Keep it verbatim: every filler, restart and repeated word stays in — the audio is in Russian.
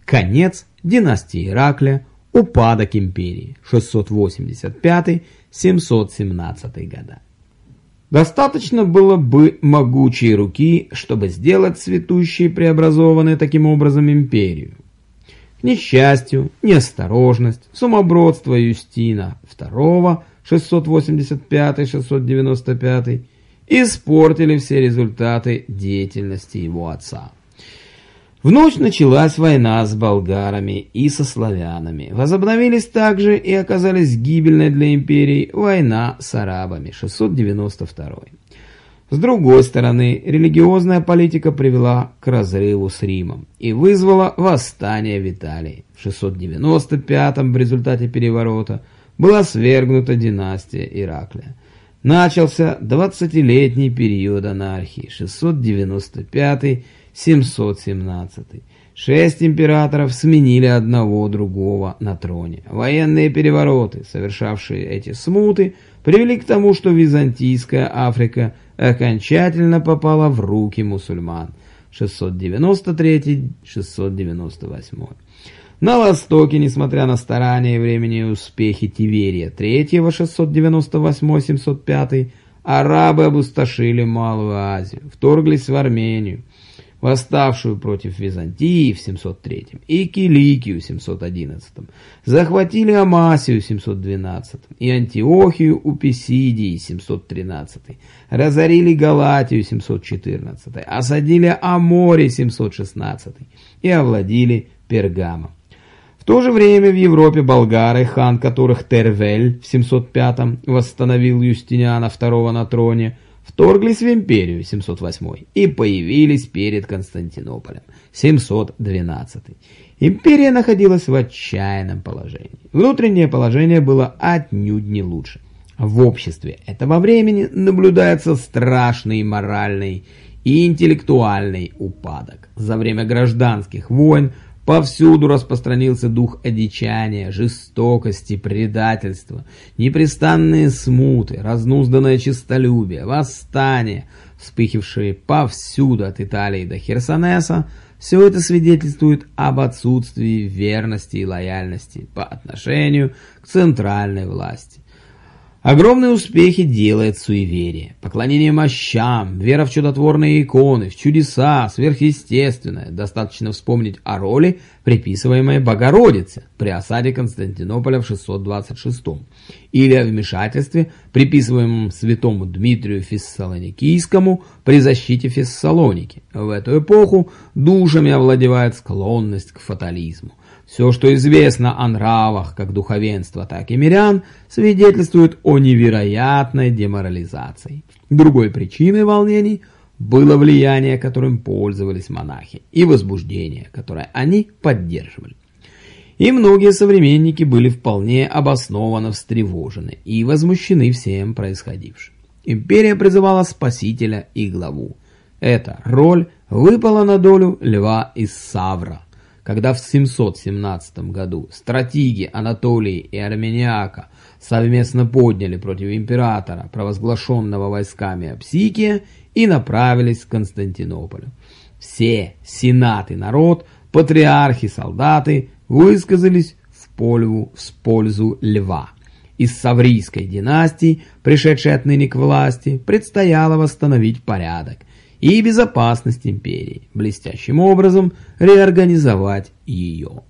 Конец династии Ираклия, упадок империи, шестьсот восемьдесят пятый — семьсот семнадцатый года. Достаточно было бы могучей руки, чтобы сделать цветущей и преобразованной таким образом империю. К несчастью, неосторожность, сумасбродство Юстина второго, шестьсот восемьдесят пятый — шестьсот девяносто пятый, испортили все результаты деятельности его отца. В ночь началась война с болгарами и со славянами. Возобновились также и оказались гибельной для империи война с арабами, шестьсот девяносто второй. С другой стороны, религиозная политика привела к разрыву с Римом и вызвала восстание в Италии. В шестьсот девяносто пятом в результате переворота была свергнута династия Ираклия. Начался двадцатилетний период анархии, шестьсот девяносто пятый — семьсот семнадцатый. Шесть императоров сменили одного другого на троне. Военные перевороты, совершавшие эти смуты, привели к тому, что Византийская Африка окончательно попала в руки мусульман. шестьсот девяносто третий — шестьсот девяносто восьмой. На Востоке, несмотря на старания и временные успехи Тиверия третьего, шестьсот девяносто восьмой — семьсот пятый, арабы опустошили Малую Азию, вторглись в Армению, восставшую против Византии в семьсот третьем, и Киликию в семьсот одиннадцатом, захватили Амасию в семьсот двенадцатом и Антиохию у Писидии семьсот тринадцатый, разорили Галатию семьсот четырнадцатый, осадили Амори семьсот шестнадцатый и овладели Пергамом. В то же время в Европе болгары, хан которых Тервель в семьсот пятом восстановил Юстиниана второго на троне, вторглись в империю семьсот восьмой и появились перед Константинополем семьсот двенадцатый. Империя находилась в отчаянном положении. Внутреннее положение было отнюдь не лучше. В обществе этого времени наблюдается страшный моральный и интеллектуальный упадок. За время гражданских войн повсюду распространился дух одичания, жестокости, предательства, непрестанные смуты, разнузданное честолюбие, восстания, вспыхившие повсюду от Италии до Херсонеса. Все это свидетельствует об отсутствии верности и лояльности по отношению к центральной власти. Огромные успехи делает суеверие, поклонение мощам, вера в чудотворные иконы, в чудеса, сверхъестественное. Достаточно вспомнить о роли, приписываемой Богородице при осаде Константинополя в шестьсот двадцать шестом, или о вмешательстве, приписываемом святому Дмитрию Фессалоникийскому при защите Фессалоники. В эту эпоху душами овладевает склонность к фатализму. Все, что известно о нравах как духовенства, так и мирян, свидетельствует о невероятной деморализации. Другой причиной волнений было влияние, которым пользовались монахи, и возбуждение, которое они поддерживали. И многие современники были вполне обоснованно встревожены и возмущены всем происходившим. Империя призывала спасителя и главу. Эта роль выпала на долю Льва из Савра. Когда в семьсот семнадцатом году стратеги Анатолии и Армениака совместно подняли против императора, провозглашенного войсками Апсикия, и направились к Константинополю. Все, сенат и народ, патриархи, солдаты, высказались в пользу, в пользу Льва. Из Саврийской династии, пришедшей отныне к власти, предстояло восстановить порядок и безопасность империи, блестящим образом реорганизовать ее.